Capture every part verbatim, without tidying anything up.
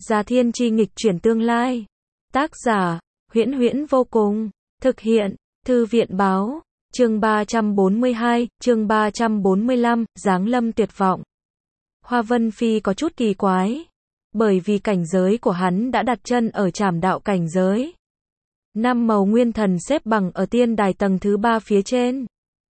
Già Thiên Chi nghịch chuyển tương lai. Tác giả, Huyễn Huyễn vô cùng. Thực hiện, Thư viện báo. Chương ba trăm bốn mươi hai, chương ba trăm bốn mươi lăm, giáng lâm tuyệt vọng. Hoa Vân Phi có chút kỳ quái. Bởi vì cảnh giới của hắn đã đặt chân ở trảm đạo cảnh giới. Năm màu nguyên thần xếp bằng ở tiên đài tầng thứ ba phía trên.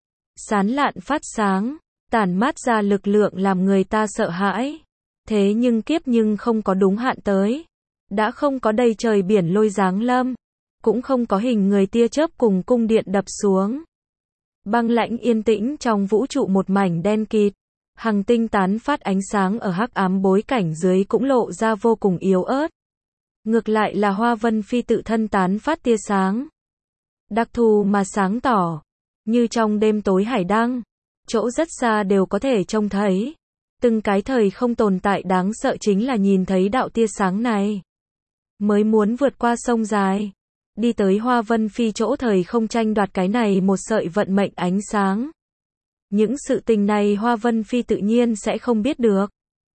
Sán lạn phát sáng, tản mát ra lực lượng làm người ta sợ hãi. Thế nhưng kiếp nhưng không có đúng hạn tới. Đã không có đầy trời biển lôi giáng lâm. Cũng không có hình người tia chớp cùng cung điện đập xuống. Băng lãnh yên tĩnh trong vũ trụ một mảnh đen kịt. Hằng tinh tán phát ánh sáng ở hắc ám bối cảnh dưới cũng lộ ra vô cùng yếu ớt. Ngược lại là Hoa Vân Phi tự thân tán phát tia sáng. Đặc thù mà sáng tỏ. Như trong đêm tối hải đăng. Chỗ rất xa đều có thể trông thấy. Từng cái thời không tồn tại đáng sợ chính là nhìn thấy đạo tia sáng này. Mới muốn vượt qua sông dài. Đi tới Hoa Vân Phi chỗ thời không tranh đoạt cái này một sợi vận mệnh ánh sáng. Những sự tình này Hoa Vân Phi tự nhiên sẽ không biết được.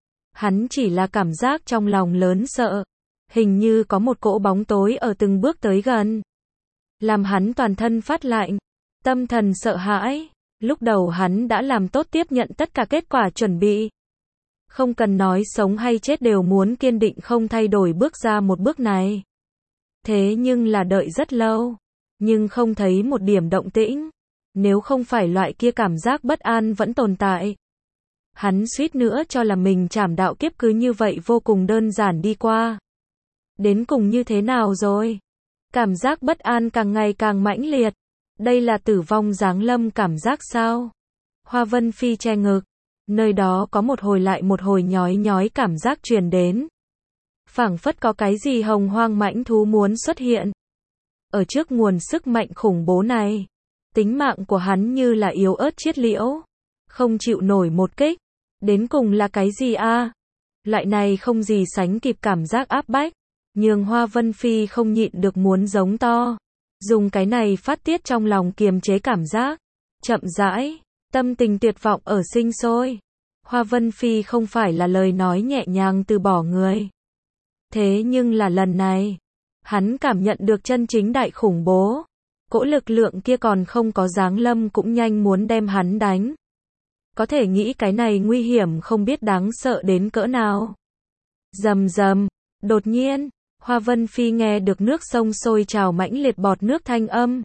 Hắn chỉ là cảm giác trong lòng lớn sợ. Hình như có một cỗ bóng tối ở từng bước tới gần. Làm hắn toàn thân phát lạnh. Tâm thần sợ hãi. Lúc đầu hắn đã làm tốt tiếp nhận tất cả kết quả chuẩn bị. Không cần nói sống hay chết đều muốn kiên định không thay đổi bước ra một bước này. Thế nhưng là đợi rất lâu. Nhưng không thấy một điểm động tĩnh. Nếu không phải loại kia cảm giác bất an vẫn tồn tại. Hắn suýt nữa cho là mình trảm đạo kiếp cứ như vậy vô cùng đơn giản đi qua. Đến cùng như thế nào rồi? Cảm giác bất an càng ngày càng mãnh liệt. Đây là tử vong giáng lâm cảm giác sao? Hoa Vân Phi che ngực. Nơi đó có một hồi lại một hồi nhói nhói cảm giác truyền đến. Phảng phất có cái gì hồng hoang mãnh thú muốn xuất hiện. Ở trước nguồn sức mạnh khủng bố này. Tính mạng của hắn như là yếu ớt chiết liễu. Không chịu nổi một kích. Đến cùng là cái gì a? Loại này không gì sánh kịp cảm giác áp bách. Nhưng Hoa Vân Phi không nhịn được muốn giống to. Dùng cái này phát tiết trong lòng kiềm chế cảm giác. Chậm rãi. Tâm tình tuyệt vọng ở sinh sôi. Hoa Vân Phi không phải là lời nói nhẹ nhàng từ bỏ người. Thế nhưng là lần này. Hắn cảm nhận được chân chính đại khủng bố. Cỗ lực lượng kia còn không có giáng lâm cũng nhanh muốn đem hắn đánh. Có thể nghĩ cái này nguy hiểm không biết đáng sợ đến cỡ nào. Rầm rầm. Đột nhiên. Hoa Vân Phi nghe được nước sông sôi trào mãnh liệt bọt nước thanh âm.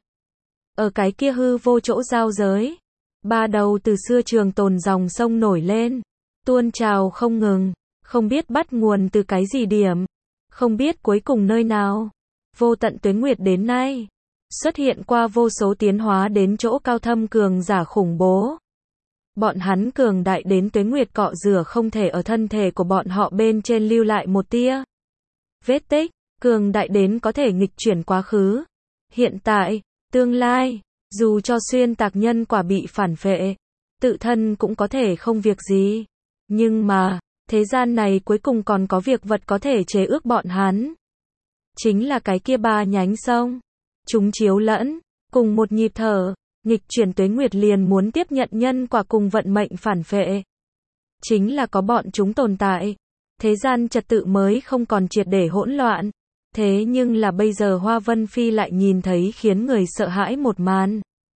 Ở cái kia hư vô chỗ giao giới. Ba đầu từ xưa trường tồn dòng sông nổi lên. Tuôn trào không ngừng. Không biết bắt nguồn từ cái gì điểm. Không biết cuối cùng nơi nào. Vô tận tuế nguyệt đến nay. Xuất hiện qua vô số tiến hóa đến chỗ cao thâm cường giả khủng bố. Bọn hắn cường đại đến tuế nguyệt cọ rửa không thể ở thân thể của bọn họ bên trên lưu lại một tia vết tích, cường đại đến có thể nghịch chuyển quá khứ, hiện tại, tương lai, dù cho xuyên tạc nhân quả bị phản phệ, tự thân cũng có thể không việc gì. Nhưng mà, thế gian này cuối cùng còn có việc vật có thể chế ước bọn hắn. Chính là cái kia ba nhánh sông. Chúng chiếu lẫn, cùng một nhịp thở, nghịch chuyển tuế nguyệt liền muốn tiếp nhận nhân quả cùng vận mệnh phản phệ. Chính là có bọn chúng tồn tại. Thế gian trật tự mới không còn triệt để hỗn loạn. Thế nhưng là bây giờ Hoa Vân Phi lại nhìn thấy khiến người sợ hãi một màn.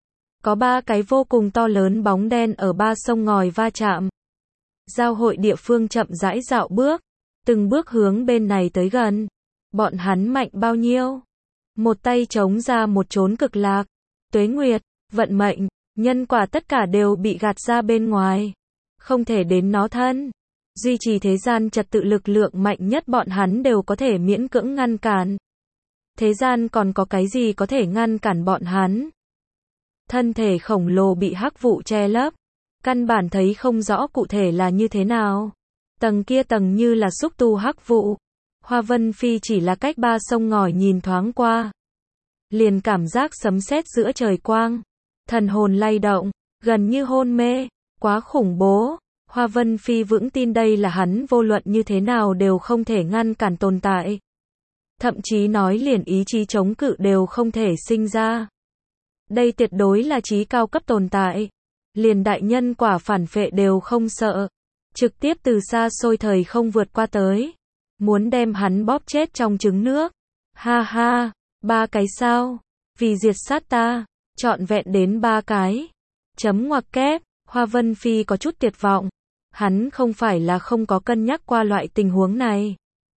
Có ba cái vô cùng to lớn bóng đen ở ba sông ngòi va chạm. Giao hội địa phương chậm rãi dạo bước. Từng bước hướng bên này tới gần. Bọn hắn mạnh bao nhiêu? Một tay chống ra một chốn cực lạc. Tuế nguyệt, vận mệnh, nhân quả tất cả đều bị gạt ra bên ngoài. Không thể đến nó thân. Duy trì thế gian trật tự lực lượng mạnh nhất bọn hắn đều có thể miễn cưỡng ngăn cản. Thế gian còn có cái gì có thể ngăn cản bọn hắn? Thân thể khổng lồ bị hắc vụ che lấp. Căn bản thấy không rõ cụ thể là như thế nào. Tầng kia tầng như là xúc tu hắc vụ. Hoa Vân Phi chỉ là cách ba sông ngòi nhìn thoáng qua. Liền cảm giác sấm sét giữa trời quang. Thần hồn lay động, gần như hôn mê. Quá khủng bố. Hoa Vân Phi vững tin đây là hắn vô luận như thế nào đều không thể ngăn cản tồn tại. Thậm chí nói liền ý chí chống cự đều không thể sinh ra. Đây tuyệt đối là trí cao cấp tồn tại. Liền đại nhân quả phản phệ đều không sợ. Trực tiếp từ xa xôi thời không vượt qua tới. muốn đem hắn bóp chết trong trứng nước. Ha ha, ba cái sao? Vì diệt sát ta, trọn vẹn đến ba cái. Chấm ngoặc kép, Hoa Vân Phi có chút tuyệt vọng. Hắn không phải là không có cân nhắc qua loại tình huống này.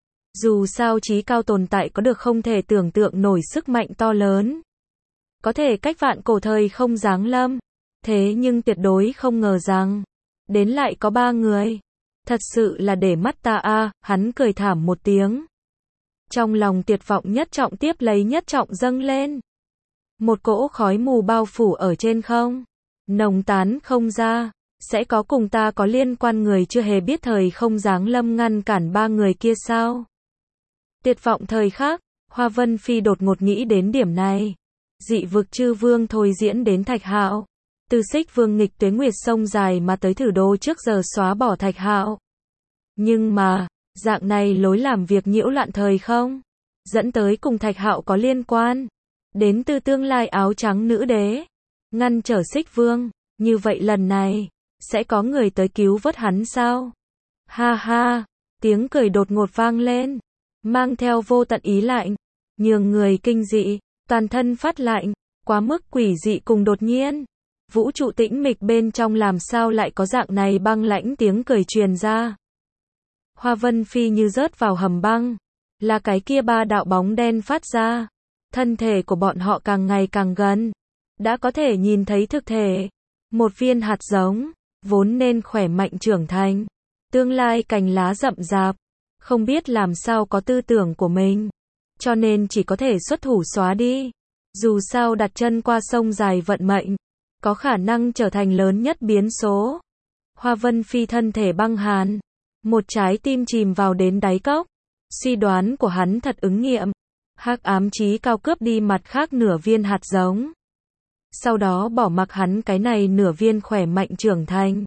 Dù sao trí cao tồn tại có được không thể tưởng tượng nổi sức mạnh to lớn. Có thể cách vạn cổ thời không giáng lâm. Thế nhưng tuyệt đối không ngờ rằng, đến lại có ba người. Thật sự là để mắt ta a, hắn cười thảm một tiếng. Trong lòng tuyệt vọng nhất trọng tiếp lấy nhất trọng dâng lên. Một cỗ khói mù bao phủ ở trên không. Nồng tán không ra. Sẽ có cùng ta có liên quan người chưa hề biết thời không giáng lâm ngăn cản ba người kia sao? Tuyệt vọng thời khắc, Hoa Vân Phi đột ngột nghĩ đến điểm này. Dị vực chư vương thôi diễn đến Thạch Hạo. Từ Xích Vương nghịch tuế nguyệt sông dài mà tới Thử Đô trước giờ xóa bỏ Thạch Hạo. Nhưng mà, dạng này lối làm việc nhiễu loạn thời không, dẫn tới cùng Thạch Hạo có liên quan. Đến từ tương lai áo trắng nữ đế. Ngăn trở Xích Vương, như vậy lần này, sẽ có người tới cứu vớt hắn sao? Ha ha, tiếng cười đột ngột vang lên, mang theo vô tận ý lạnh, nhường người kinh dị, toàn thân phát lạnh, quá mức quỷ dị cùng đột nhiên. Vũ trụ tĩnh mịch bên trong làm sao lại có dạng này băng lãnh tiếng cười truyền ra. Hoa Vân Phi như rớt vào hầm băng, là cái kia ba đạo bóng đen phát ra. Thân thể của bọn họ càng ngày càng gần, đã có thể nhìn thấy thực thể. Một viên hạt giống, vốn nên khỏe mạnh trưởng thành, tương lai cành lá rậm rạp, không biết làm sao có tư tưởng của mình, cho nên chỉ có thể xuất thủ xóa đi. Dù sao đặt chân qua sông dài vận mệnh, có khả năng trở thành lớn nhất biến số. Hoa Vân Phi thân thể băng hàn, một trái tim chìm vào đến đáy cốc. Suy đoán của hắn thật ứng nghiệm. Hắc ám chí cao cướp đi mặt khác nửa viên hạt giống. Sau đó bỏ mặc hắn cái này nửa viên khỏe mạnh trưởng thành.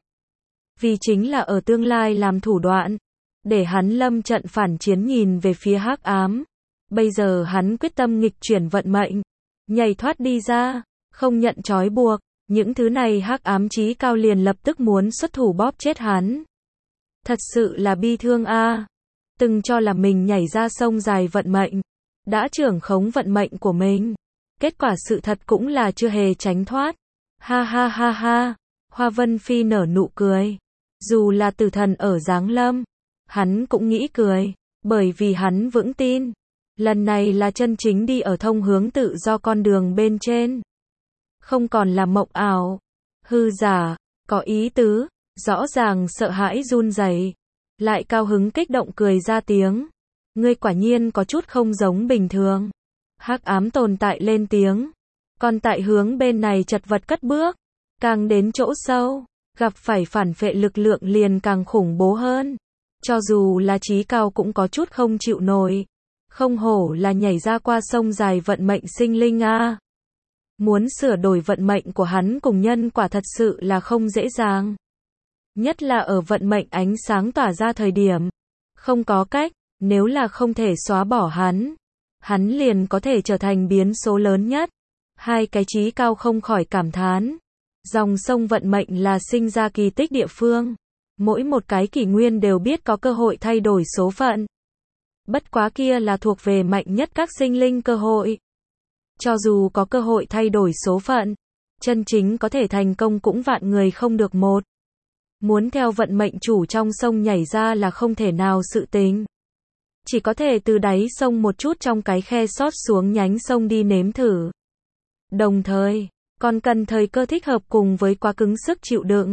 Vì chính là ở tương lai làm thủ đoạn, để hắn lâm trận phản chiến nhìn về phía hắc ám. Bây giờ hắn quyết tâm nghịch chuyển vận mệnh, nhảy thoát đi ra, không nhận trói buộc. Những thứ này hắc ám chí cao liền lập tức muốn xuất thủ bóp chết hắn. Thật sự là bi thương a. Từng cho là mình nhảy ra sông dài vận mệnh, đã trưởng khống vận mệnh của mình. Kết quả sự thật cũng là chưa hề tránh thoát. Ha ha ha ha. Hoa Vân Phi nở nụ cười. Dù là tử thần ở giáng lâm, hắn cũng nghĩ cười, bởi vì hắn vững tin. Lần này là chân chính đi ở thông hướng tự do con đường bên trên. Không còn là mộng ảo, hư giả, có ý tứ, rõ ràng sợ hãi run rẩy, lại cao hứng kích động cười ra tiếng. Ngươi quả nhiên có chút không giống bình thường. Hắc ám tồn tại lên tiếng. Còn tại hướng bên này chật vật cất bước. Càng đến chỗ sâu, gặp phải phản phệ lực lượng liền càng khủng bố hơn. Cho dù là trí cao cũng có chút không chịu nổi. Không hổ là nhảy ra qua sông dài vận mệnh sinh linh a. À. Muốn sửa đổi vận mệnh của hắn cùng nhân quả thật sự là không dễ dàng. Nhất là ở vận mệnh ánh sáng tỏa ra thời điểm. Không có cách, nếu là không thể xóa bỏ hắn, hắn liền có thể trở thành biến số lớn nhất. Hai cái trí cao không khỏi cảm thán. Dòng sông vận mệnh là sinh ra kỳ tích địa phương. Mỗi một cái kỷ nguyên đều biết có cơ hội thay đổi số phận. Bất quá kia là thuộc về mạnh nhất các sinh linh cơ hội. Cho dù có cơ hội thay đổi số phận, chân chính có thể thành công cũng vạn người không được một. Muốn theo vận mệnh chủ trong sông nhảy ra là không thể nào sự tình. Chỉ có thể từ đáy sông một chút trong cái khe xót xuống nhánh sông đi nếm thử. Đồng thời, còn cần thời cơ thích hợp cùng với quá cứng sức chịu đựng.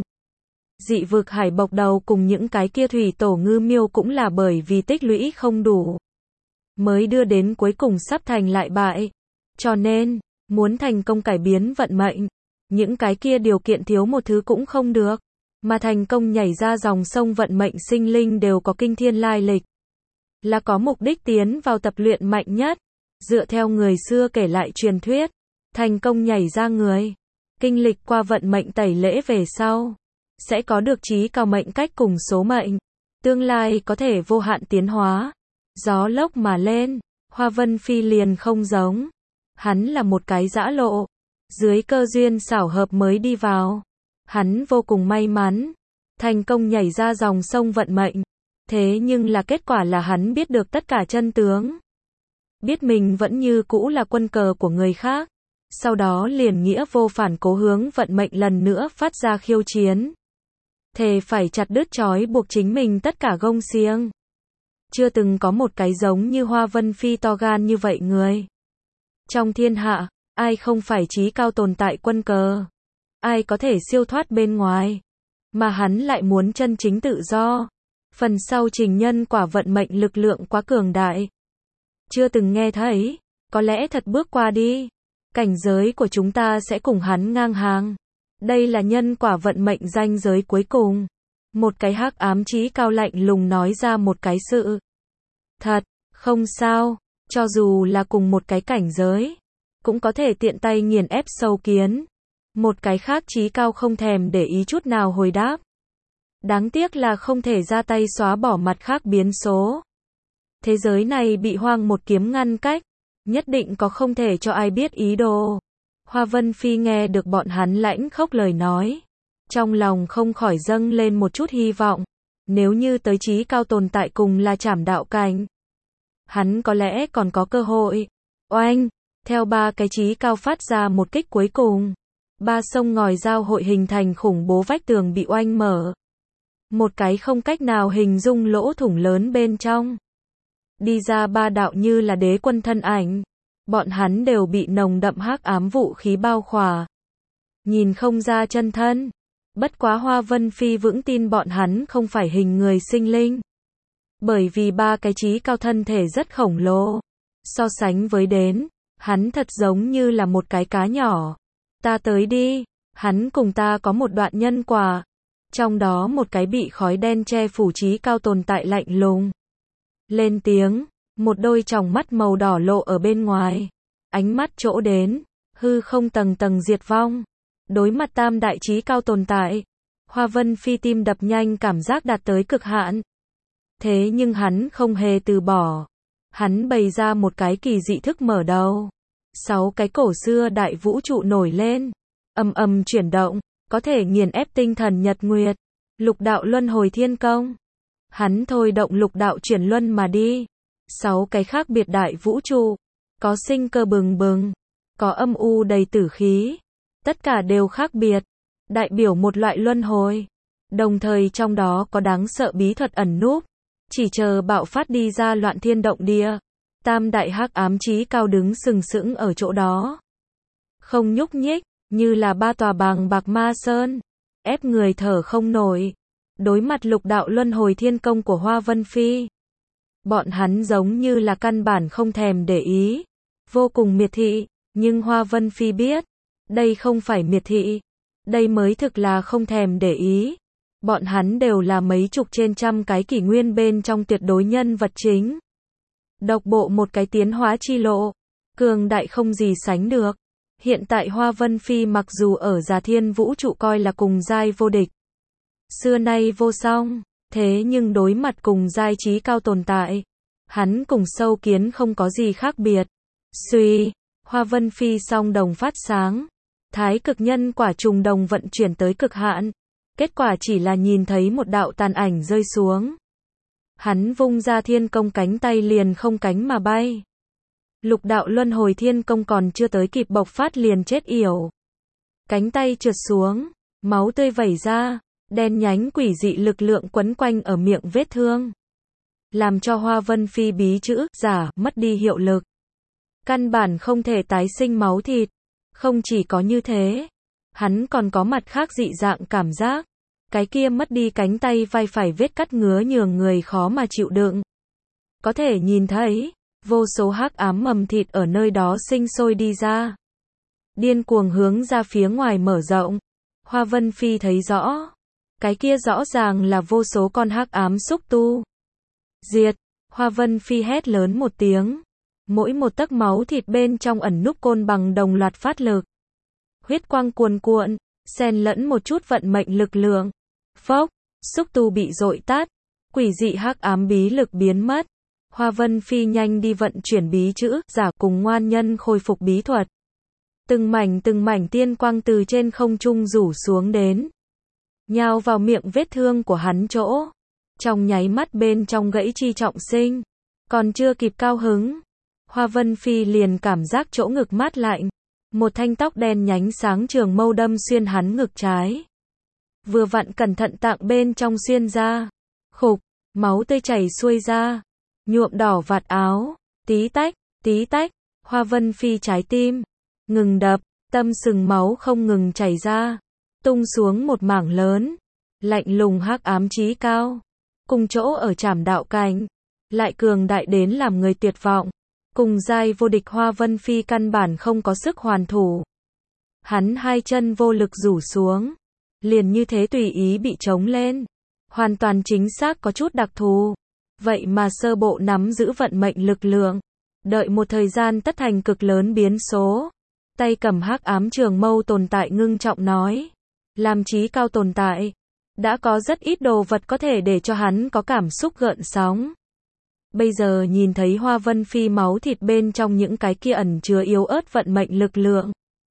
Dị vực hải bộc đầu cùng những cái kia thủy tổ ngư miêu cũng là bởi vì tích lũy không đủ, mới đưa đến cuối cùng sắp thành lại bại. Cho nên, muốn thành công cải biến vận mệnh, những cái kia điều kiện thiếu một thứ cũng không được. Mà thành công nhảy ra dòng sông vận mệnh sinh linh đều có kinh thiên lai lịch. Là có mục đích tiến vào tập luyện mạnh nhất. Dựa theo người xưa kể lại truyền thuyết, thành công nhảy ra người, kinh lịch qua vận mệnh tẩy lễ về sau, sẽ có được trí cao mệnh cách cùng số mệnh. Tương lai có thể vô hạn tiến hóa. Gió lốc mà lên, Hoa Vân Phi liền không giống. Hắn là một cái giã lộ. Dưới cơ duyên xảo hợp mới đi vào. Hắn vô cùng may mắn. Thành công nhảy ra dòng sông vận mệnh. Thế nhưng là kết quả là hắn biết được tất cả chân tướng. Biết mình vẫn như cũ là quân cờ của người khác. Sau đó liền nghĩa vô phản cố hướng vận mệnh lần nữa phát ra khiêu chiến. Thề phải chặt đứt trói buộc chính mình tất cả gông xiềng. Chưa từng có một cái giống như Hoa Vân Phi to gan như vậy người. Trong thiên hạ, ai không phải trí cao tồn tại quân cờ? Ai có thể siêu thoát bên ngoài? Mà hắn lại muốn chân chính tự do. Phần sau trình nhân quả vận mệnh lực lượng quá cường đại. Chưa từng nghe thấy, có lẽ thật bước qua đi. Cảnh giới của chúng ta sẽ cùng hắn ngang hàng. Đây là nhân quả vận mệnh ranh giới cuối cùng. Một cái hắc ám chí cao lạnh lùng nói ra một cái sự thật, không sao, cho dù là cùng một cái cảnh giới, cũng có thể tiện tay nghiền ép sâu kiến. Một cái khác chí cao không thèm để ý chút nào hồi đáp. Đáng tiếc là không thể ra tay xóa bỏ mặt khác biến số. Thế giới này bị hoang một kiếm ngăn cách, nhất định có không thể cho ai biết ý đồ. Hoa Vân Phi nghe được bọn hắn lãnh khốc lời nói. Trong lòng không khỏi dâng lên một chút hy vọng. Nếu như tới chí cao tồn tại cùng là trảm đạo cảnh, hắn có lẽ còn có cơ hội. Oanh! Theo ba cái chí cao phát ra một kích cuối cùng. Ba sông ngòi giao hội hình thành khủng bố vách tường bị oanh mở. Một cái không cách nào hình dung lỗ thủng lớn bên trong. Đi ra ba đạo như là đế quân thân ảnh. Bọn hắn đều bị nồng đậm hắc ám vũ khí bao khỏa. Nhìn không ra chân thân. Bất quá Hoa Vân Phi vững tin bọn hắn không phải hình người sinh linh. Bởi vì ba cái chí cao thân thể rất khổng lồ. So sánh với đến, hắn thật giống như là một cái cá nhỏ. Ta tới đi, hắn cùng ta có một đoạn nhân quả. Trong đó một cái bị khói đen che phủ chí cao tồn tại lạnh lùng. Lên tiếng, một đôi tròng mắt màu đỏ lộ ở bên ngoài. Ánh mắt chỗ đến, hư không tầng tầng diệt vong. Đối mặt tam đại chí cao tồn tại, Hoa Vân Phi tim đập nhanh cảm giác đạt tới cực hạn. Thế nhưng hắn không hề từ bỏ. Hắn bày ra một cái kỳ dị thức mở đầu. Sáu cái cổ xưa đại vũ trụ nổi lên, ầm ầm chuyển động, có thể nghiền ép tinh thần nhật nguyệt. Lục đạo luân hồi thiên công. Hắn thôi động lục đạo chuyển luân mà đi. Sáu cái khác biệt đại vũ trụ, có sinh cơ bừng bừng, có âm u đầy tử khí. Tất cả đều khác biệt, đại biểu một loại luân hồi. Đồng thời trong đó có đáng sợ bí thuật ẩn núp, chỉ chờ bạo phát đi ra loạn thiên động địa. Tam đại hắc ám chí cao đứng sừng sững ở chỗ đó. Không nhúc nhích, như là ba tòa bàng bạc ma sơn, ép người thở không nổi. Đối mặt lục đạo luân hồi thiên công của Hoa Vân Phi, bọn hắn giống như là căn bản không thèm để ý, vô cùng miệt thị, nhưng Hoa Vân Phi biết, đây không phải miệt thị, đây mới thực là không thèm để ý. Bọn hắn đều là mấy chục trên trăm cái kỷ nguyên bên trong tuyệt đối nhân vật chính. Độc bộ một cái tiến hóa chi lộ, cường đại không gì sánh được. Hiện tại Hoa Vân Phi mặc dù ở Già Thiên vũ trụ coi là cùng giai vô địch, xưa nay vô song, thế nhưng đối mặt cùng giai chí cao tồn tại, hắn cùng sâu kiến không có gì khác biệt. Suy, Hoa Vân Phi song đồng phát sáng, thái cực nhân quả trùng đồng vận chuyển tới cực hạn. Kết quả chỉ là nhìn thấy một đạo tàn ảnh rơi xuống. Hắn vung ra thiên công cánh tay liền không cánh mà bay. Lục đạo luân hồi thiên công còn chưa tới kịp bộc phát liền chết yểu. Cánh tay trượt xuống, máu tươi vẩy ra, đen nhánh quỷ dị lực lượng quấn quanh ở miệng vết thương. Làm cho Hoa Vân Phi bí chữ, giả, mất đi hiệu lực. Căn bản không thể tái sinh máu thịt. Không chỉ có như thế, hắn còn có mặt khác dị dạng cảm giác. Cái kia mất đi cánh tay vai phải vết cắt ngứa nhường người khó mà chịu đựng. Có thể nhìn thấy, vô số hắc ám mầm thịt ở nơi đó sinh sôi đi ra. Điên cuồng hướng ra phía ngoài mở rộng. Hoa Vân Phi thấy rõ. Cái kia rõ ràng là vô số con hắc ám xúc tu. Diệt, Hoa Vân Phi hét lớn một tiếng. Mỗi một tấc máu thịt bên trong ẩn núp côn bằng đồng loạt phát lực. Huyết quang cuồn cuộn, xen lẫn một chút vận mệnh lực lượng. Phốc, xúc tu bị dội tát, quỷ dị hắc ám bí lực biến mất. Hoa Vân Phi nhanh đi vận chuyển bí chữ, giả cùng ngoan nhân khôi phục bí thuật. Từng mảnh từng mảnh tiên quang từ trên không trung rủ xuống đến, nhào vào miệng vết thương của hắn chỗ. Trong nháy mắt bên trong gãy chi trọng sinh. Còn chưa kịp cao hứng, Hoa Vân Phi liền cảm giác chỗ ngực mát lạnh. Một thanh tóc đen nhánh sáng trường mâu đâm xuyên hắn ngực trái. Vừa vặn cẩn thận tạng bên trong xuyên ra. Khục, máu tươi chảy xuôi ra. Nhuộm đỏ vạt áo. Tí tách, tí tách. Hoa Vân Phi trái tim ngừng đập, tâm sừng máu không ngừng chảy ra. Tung xuống một mảng lớn. Lạnh lùng hắc ám chí cao. Cùng chỗ ở trảm đạo cảnh. Lại cường đại đến làm người tuyệt vọng. Cùng giai vô địch Hoa Vân Phi căn bản không có sức hoàn thủ. Hắn hai chân vô lực rủ xuống. Liền như thế tùy ý bị trống lên. Hoàn toàn chính xác có chút đặc thù. Vậy mà sơ bộ nắm giữ vận mệnh lực lượng. Đợi một thời gian tất thành cực lớn biến số. Tay cầm hắc ám trường mâu tồn tại ngưng trọng nói. Làm chí cao tồn tại. Đã có rất ít đồ vật có thể để cho hắn có cảm xúc gợn sóng. Bây giờ nhìn thấy Hoa Vân Phi máu thịt bên trong những cái kia ẩn chứa yếu ớt vận mệnh lực lượng.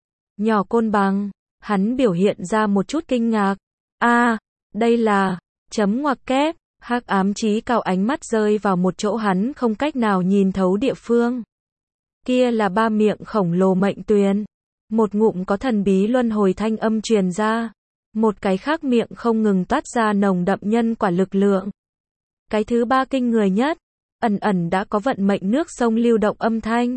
Nhỏ côn bằng, hắn biểu hiện ra một chút kinh ngạc. A, à, đây là, chấm ngoặc kép, hắc ám chí cao ánh mắt rơi vào một chỗ hắn không cách nào nhìn thấu địa phương. Kia là ba miệng khổng lồ mệnh tuyền. Một ngụm có thần bí luân hồi thanh âm truyền ra. Một cái khác miệng không ngừng toát ra nồng đậm nhân quả lực lượng. Cái thứ ba kinh người nhất. Ẩn ẩn đã có vận mệnh nước sông lưu động âm thanh.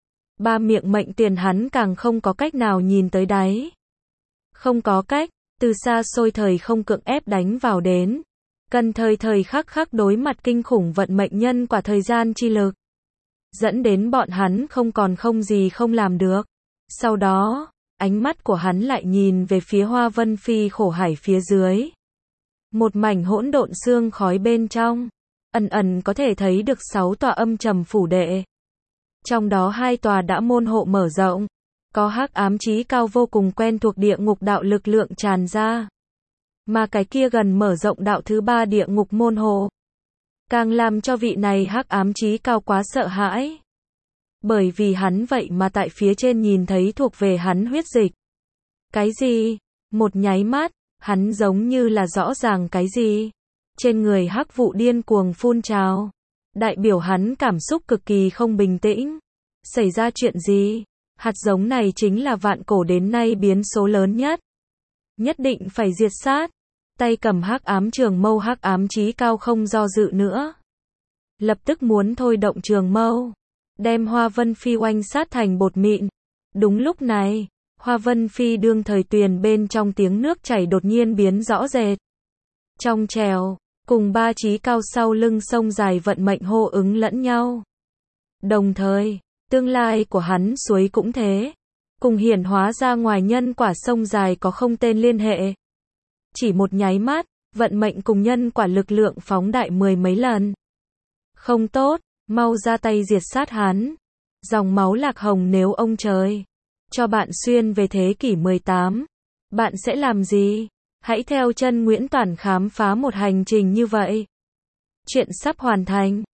Ba miệng mệnh tiền hắn càng không có cách nào nhìn tới đáy. Không có cách, từ xa xôi thời không cưỡng ép đánh vào đến. Cần thời thời khắc khắc đối mặt kinh khủng vận mệnh nhân quả thời gian chi lực. Dẫn đến bọn hắn không còn không gì không làm được. Sau đó, ánh mắt của hắn lại nhìn về phía Hoa Vân Phi khổ hải phía dưới. Một mảnh hỗn độn xương khói bên trong. Ẩn ẩn có thể thấy được sáu tòa âm trầm phủ đệ. Trong đó hai tòa đã môn hộ mở rộng. Có hắc ám chí cao vô cùng quen thuộc địa ngục đạo lực lượng tràn ra. Mà cái kia gần mở rộng đạo thứ ba địa ngục môn hộ. Càng làm cho vị này hắc ám chí cao quá sợ hãi. Bởi vì hắn vậy mà tại phía trên nhìn thấy thuộc về hắn huyết dịch. Cái gì? Một nháy mắt, hắn giống như là rõ ràng cái gì? Trên người hắc vụ điên cuồng phun trào. Đại biểu hắn cảm xúc cực kỳ không bình tĩnh. Xảy ra chuyện gì? Hạt giống này chính là vạn cổ đến nay biến số lớn nhất. Nhất định phải diệt sát. Tay cầm hắc ám trường mâu hắc ám chí cao không do dự nữa. Lập tức muốn thôi động trường mâu. Đem Hoa Vân Phi oanh sát thành bột mịn. Đúng lúc này, Hoa Vân Phi đương thời tuyền bên trong tiếng nước chảy đột nhiên biến rõ rệt. Trong trèo, cùng ba chí cao sau lưng sông dài vận mệnh hô ứng lẫn nhau. Đồng thời, tương lai của hắn suối cũng thế. Cùng hiển hóa ra ngoài nhân quả sông dài có không tên liên hệ. Chỉ một nháy mắt, vận mệnh cùng nhân quả lực lượng phóng đại mười mấy lần. Không tốt, mau ra tay diệt sát hắn. Dòng máu lạc hồng nếu ông trời cho bạn xuyên về thế kỷ mười tám, bạn sẽ làm gì? Hãy theo chân Nguyễn Toản khám phá một hành trình như vậy. Chuyện sắp hoàn thành.